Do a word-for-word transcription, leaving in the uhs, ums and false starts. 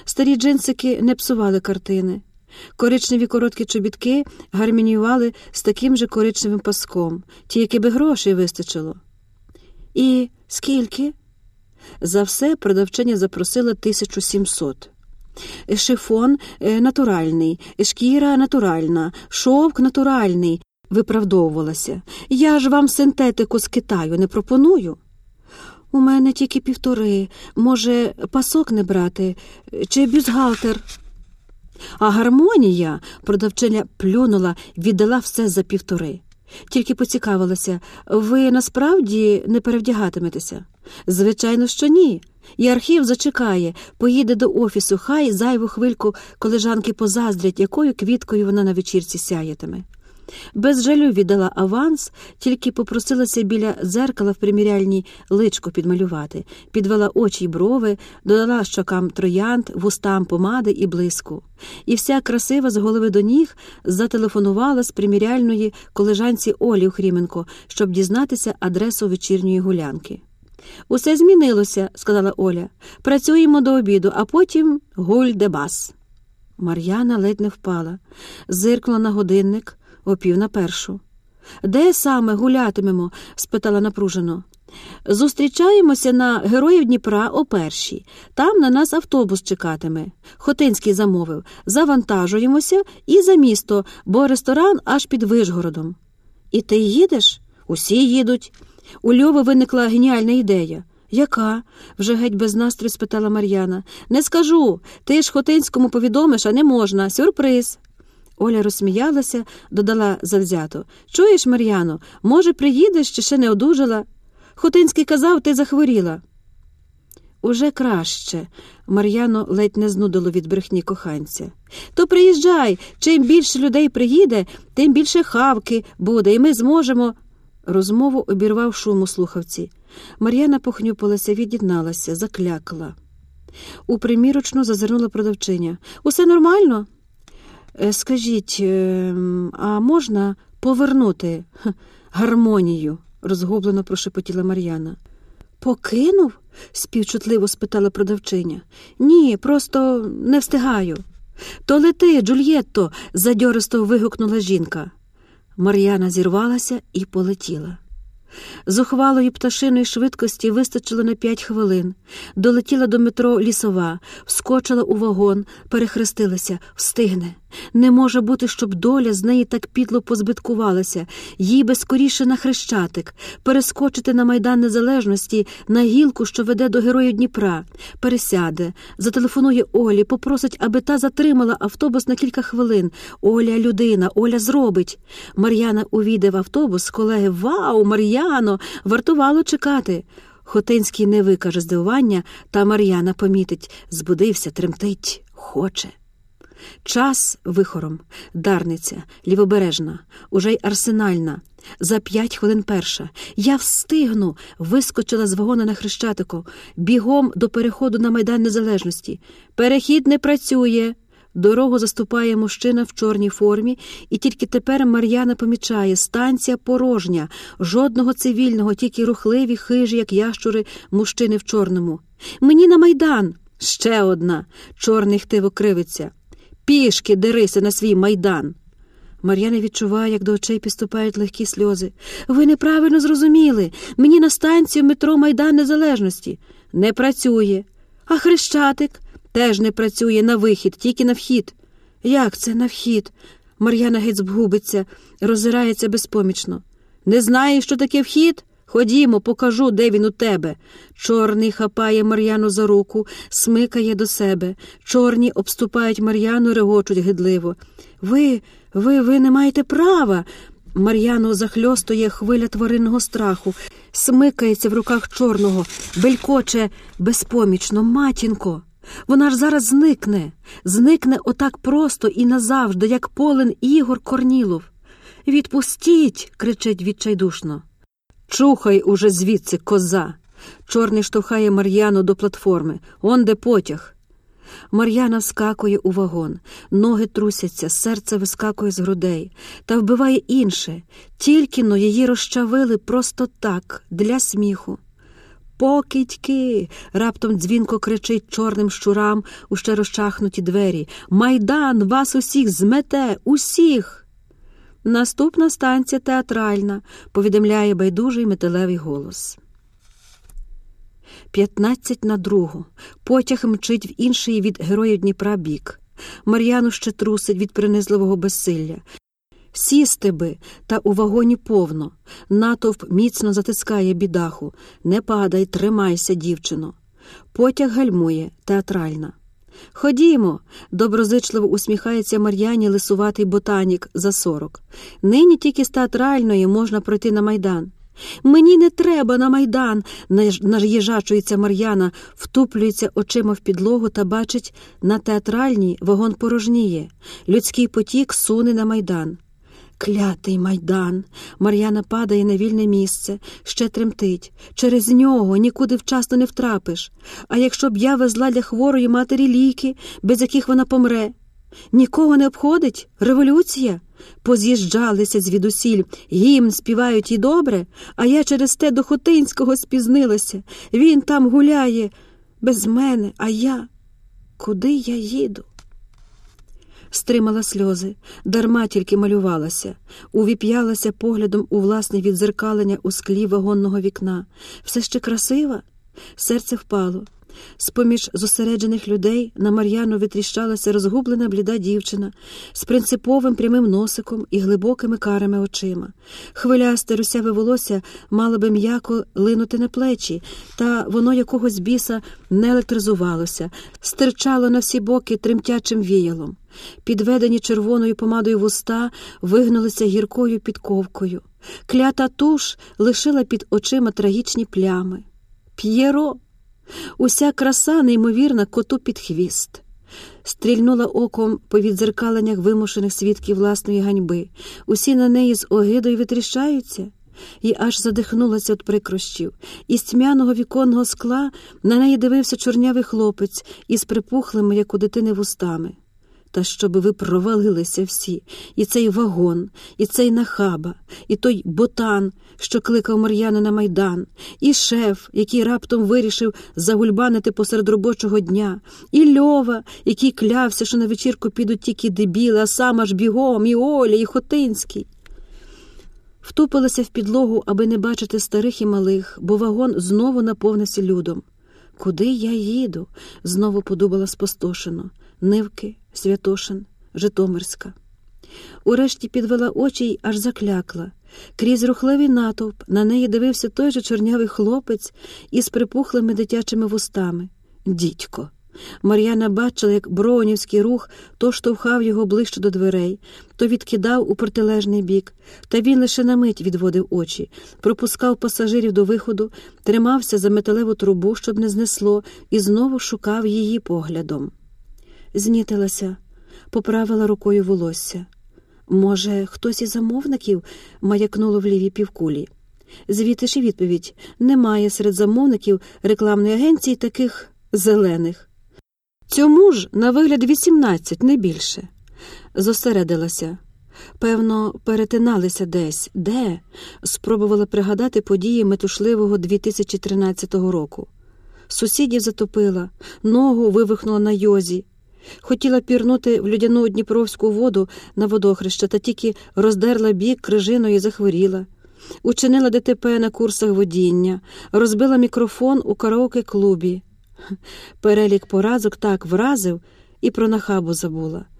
Старі джинсики не псували картини. Коричневі короткі чобітки гармоніювали з таким же коричневим паском, тільки би грошей вистачило. «І скільки?» За все продавчиня запросила тисячу сімсот. «Шифон натуральний, шкіра натуральна, шовк натуральний», – виправдовувалася. «Я ж вам синтетику з Китаю не пропоную». «У мене тільки півтори. Може, пасок не брати? Чи бюстгальтер?» А гармонія, продавчиня плюнула, віддала все за півтори. Тільки поцікавилася: «Ви насправді не перевдягатиметеся?» «Звичайно, що ні. І архів зачекає, поїде до офісу, хай зайву хвильку колежанки позаздрять, якою квіткою вона на вечірці сяєтиме». Без жалю віддала аванс, тільки попросилася біля дзеркала в приміряльній личко підмалювати, підвела очі й брови, додала щокам троянд, вустам помади і блиску. І вся красива з голови до ніг зателефонувала з приміряльної колежанці Олі Охріменко, щоб дізнатися адресу вечірньої гулянки. «Усе змінилося», – сказала Оля. «Працюємо до обіду, а потім гуль де бас». Мар'яна ледь не впала. Зиркнула на годинник. О пів на першу. «Де саме гулятимемо?» – спитала напружено. «Зустрічаємося на Героїв Дніпра о першій. Там на нас автобус чекатиме. Хотинський замовив. Завантажуємося і за місто, бо ресторан аж під Вишгородом». «І ти їдеш?» «Усі їдуть». У Льови виникла геніальна ідея. «Яка?» – вже геть без настрою спитала Мар'яна. «Не скажу. Ти ж Хотинському повідомиш, а не можна. Сюрприз». Оля розсміялася, додала завзято. «Чуєш, Мар'яно, може, приїдеш, чи ще не одужала? Хотинський казав, ти захворіла». «Уже краще», – Мар'яно ледь не знудило від брехні коханця. «То приїжджай, чим більше людей приїде, тим більше хавки буде, і ми зможемо...» Розмову обірвав шум у слухавці. Мар'яна похнюпилася, від'єдналася, заклякла. У примірочну зазирнула продавчиня. «Усе нормально?» «Скажіть, а можна повернути гармонію?» – розгублено прошепотіла Мар'яна. «Покинув?» – співчутливо спитала продавчиня. «Ні, просто не встигаю». «То лети, Джульєтто!» – задьористо вигукнула жінка. Мар'яна зірвалася і полетіла. Зухвалої пташиної швидкості вистачило на п'ять хвилин. Долетіла до метро Лісова, вскочила у вагон, перехрестилася. Встигне. Не може бути, щоб доля з неї так підло позбиткувалася. Їй би скоріше на Хрещатик, перескочити на Майдан Незалежності, на гілку, що веде до Героїв Дніпра. Пересяде, зателефонує Олі, попросить, аби та затримала автобус на кілька хвилин. Оля – людина, Оля зробить. Мар'яна увійде в автобус, колеги: «Вау, Мар'яно, вартувало чекати». Хотинський не викаже здивування, та Мар'яна помітить: збудився, тремтить, хоче. Час вихором. Дарниця, Лівобережна, уже й Арсенальна. За п'ять хвилин перша. «Я встигну!» Вискочила з вагона на Хрещатику. Бігом до переходу на Майдан Незалежності. «Перехід не працює!» Дорогу заступає мужчина в чорній формі, і тільки тепер Мар'яна помічає: станція порожня, жодного цивільного, тільки рухливі, хижі, як ящури, мужчини в чорному. «Мені на Майдан!» Ще одна. Чорний хтиво кривиться. «Пішки дерися на свій Майдан!» Мар'яна відчуває, як до очей підступають легкі сльози. «Ви неправильно зрозуміли. Мені на станцію метро Майдан Незалежності». «Не працює». «А Хрещатик?» «Теж не працює, на вихід, тільки на вхід». «Як це на вхід?» Мар'яна геть збгубиться, роззирається безпомічно. «Не знаєш, що таке вхід? Ходімо, покажу, де він у тебе». Чорний хапає Мар'яну за руку, смикає до себе. Чорні обступають Мар'яну, регочуть гидливо. «Ви, ви, ви не маєте права!» Мар'яну захльостує хвиля тваринного страху. Смикається в руках чорного, белькоче безпомічно: «Матінко!» Вона ж зараз зникне. Зникне отак просто і назавжди, як полин Ігор Корнілов. «Відпустіть!» – кричить відчайдушно. «Чухай уже звідси, коза!» Чорний штовхає Мар'яну до платформи. «Он де потяг!» Мар'яна вскакує у вагон. Ноги трусяться, серце вискакує з грудей. Та вбиває інше. Тільки-но її розчавили просто так, для сміху. «Покидьки!» – раптом дзвінко кричить чорним щурам у ще розчахнуті двері. «Майдан вас усіх змете! Усіх!» «Наступна станція театральна», – повідомляє байдужий металевий голос. П'ятнадцять на другу. Потяг мчить в інший від героїв Дніпра бік. Мар'яну ще трусить від принизливого безсилля. Сісти би, та у вагоні повно. Натовп міцно затискає бідаху. «Не падай, тримайся, дівчино». Потяг гальмує, театральна. «Ходімо», – доброзичливо усміхається Мар'яні лисуватий ботанік за сорок. «Нині тільки з театральної можна пройти на Майдан». «Мені не треба на Майдан!» – наїжачується Мар'яна, втуплюється очима в підлогу та бачить, на театральній вагон порожніє. Людський потік суне на Майдан. Клятий Майдан! Мар'яна падає на вільне місце, ще тремтить. Через нього нікуди вчасно не втрапиш. А якщо б я везла для хворої матері ліки, без яких вона помре? Нікого не обходить? Революція? Поз'їжджалися звідусіль, гімн співають і добре, а я через те до Хотинського спізнилася. Він там гуляє без мене, а я... Куди я їду? Стримала сльози, дарма тільки малювалася, увіп'ялася поглядом у власне віддзеркалення у склі вагонного вікна. Все ще красива? Серце впало. З-поміж зосереджених людей на Мар'яну витріщалася розгублена бліда дівчина з принциповим прямим носиком і глибокими карими очима. Хвилясте русяве волосся мало би м'яко линути на плечі, та воно якогось біса не електризувалося, стирчало на всі боки тремтячим віялом. Підведені червоною помадою вуста вигнулися гіркою підковкою. Клята туш лишила під очима трагічні плями. П'єро! Уся краса неймовірна коту під хвіст. Стрільнула оком по віддзеркаленнях вимушених свідків власної ганьби. Усі на неї з огидою витріщаються. І аж задихнулася від прикрощів. Із тьмяного віконного скла на неї дивився чорнявий хлопець із припухлими, як у дитини, вустами. Та щоби ви провалилися всі, і цей вагон, і цей нахаба, і той ботан, що кликав Мар'яну на Майдан, і шеф, який раптом вирішив загульбанити посеред робочого дня, і Льова, який клявся, що на вечірку підуть тільки дебіли, а сам аж бігом, і Оля, і Хотинський. Втупилася в підлогу, аби не бачити старих і малих, бо вагон знову наповнився людом. «Куди я їду?» – знову подумала спустошено. Нивки, Святошин, Житомирська. Урешті підвела очі й аж заклякла. Крізь рухливий натовп на неї дивився той же чорнявий хлопець із припухлими дитячими вустами. Дідько! Мар'яна бачила, як броунівський рух то штовхав його ближче до дверей, то відкидав у протилежний бік, та він лише на мить відводив очі, пропускав пасажирів до виходу, тримався за металеву трубу, щоб не знесло, і знову шукав її поглядом. Знітилася, поправила рукою волосся. Може, хтось із замовників? Маякнуло в лівій півкулі. Звідти ж і відповідь. Немає серед замовників рекламної агенції таких зелених. Цьому ж на вигляд вісімнадцять, не більше. Зосередилася. Певно, перетиналися десь. Де? Спробувала пригадати події метушливого дві тисячі тринадцятого року. Сусідів затопила, ногу вивихнула на йозі. Хотіла пірнути в людяну дніпровську воду на водохреща, та тільки роздерла бік крижиною і захворіла. Учинила ДТП на курсах водіння, розбила мікрофон у караоке-клубі. Перелік поразок так вразив, і про нахабу забула.